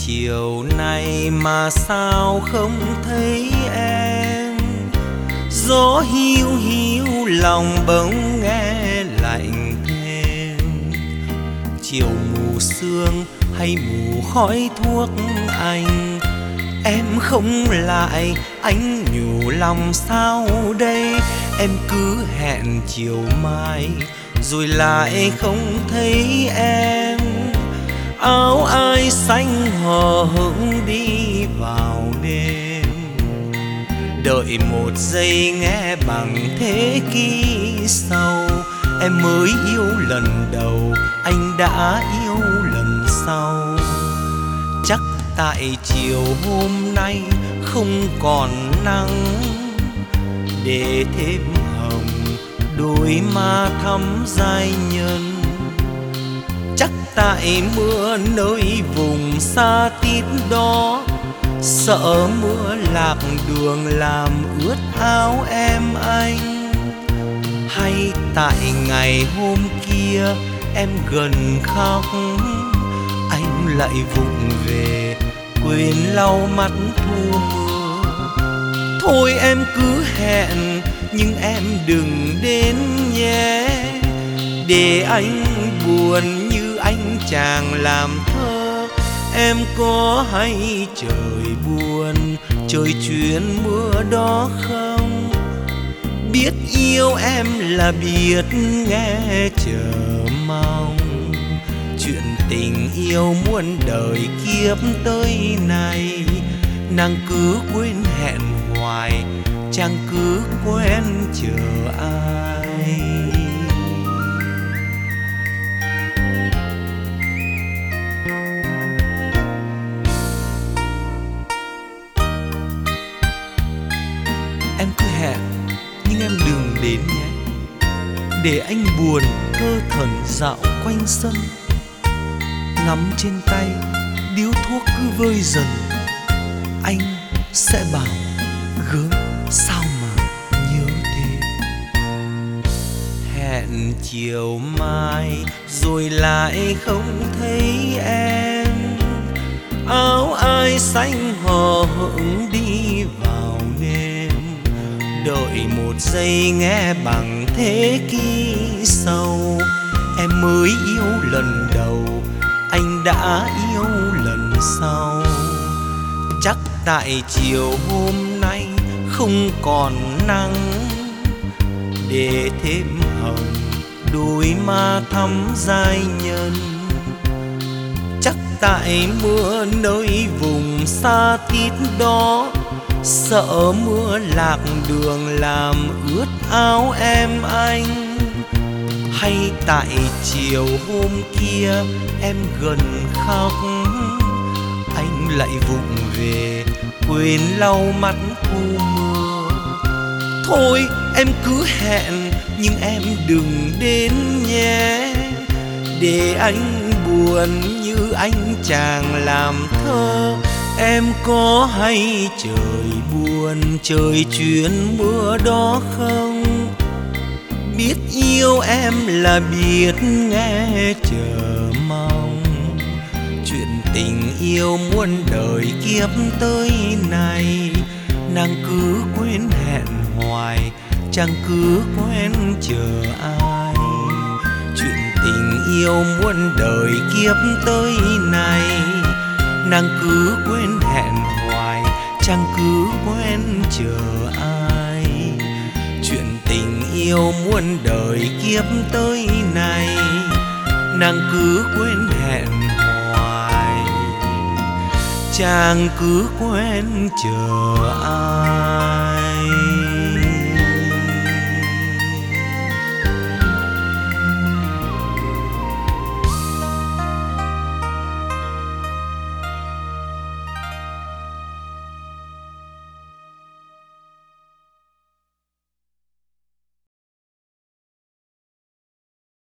chiều nay mà sao không thấy em. Gió hiu hiu lòng bỗng nghe lạnh thêm. Chiều mù sương hay mù khói thuốc anh, em không lại anh nhủ lòng sao đây. Em cứ hẹn chiều mai rồi lại không thấy em. Áo ai xanh hờ hững đi vào đêm. Đợi một giây nghe bằng thế kỷ sau. Em mới yêu lần đầu, anh đã yêu lần sau. Chắc tại chiều hôm nay không còn nắng, để thêm hồng đôi má thắm giai nhân. Chắc tại mưa nơi vùng xa tít đó, sợ mưa lạc đường làm ướt áo em anh. Hay tại ngày hôm kia em gần khóc, anh lại vụng về quên lau mắt thu mưa. Thôi em cứ hẹn nhưng em đừng đến nhé, để anh buồn như anh chàng làm thơ. Em có hay trời buồn, trời chuyên mưa đó không? Biết yêu em là biết nghe chờ mong. Chuyện tình yêu muôn đời kiếp tới này, nàng cứ quên hẹn hoài, chẳng cứ quen chờ ai. Em cứ hẹn nhưng em đừng đến nhé, để anh buồn thơ thẩn dạo quanh sân. Ngắm trên tay điếu thuốc cứ vơi dần, anh sẽ bảo gớm sao mà nhớ thế. Hẹn chiều mai rồi lại không thấy em. Áo ai xanh hờ hững đi vào đêm. Đợi một giây nghe bằng thế kỷ sau. Em mới yêu lần đầu, anh đã yêu lần sau. Chắc tại chiều hôm nay không còn nắng, để thêm hồng đôi má thắm giai nhân. Chắc tại mưa nơi vùng xa tít đó, sợ mưa lạc đường làm ướt áo em anh. Hay tại chiều hôm kia em gần khóc, anh lại vụng về quên lau mắt thu mưa. Thôi em cứ hẹn nhưng em đừng đến nhé, để anh buồn như anh chàng làm thơ. Em có hay trời buồn, trời chuyên mưa đó không? Biết yêu em là biết nghe chờ mong. Chuyện tình yêu muôn đời kiếp tới này, nàng cứ quên hẹn hoài, chẳng cứ quen chờ ai. Chuyện tình yêu muôn đời kiếp tới này, nàng cứ quên hẹn hoài, chẳng cứ quen chờ ai. Chuyện tình yêu muôn đời kiếp tới này, nàng cứ quên hẹn hoài, chàng cứ quen chờ ai.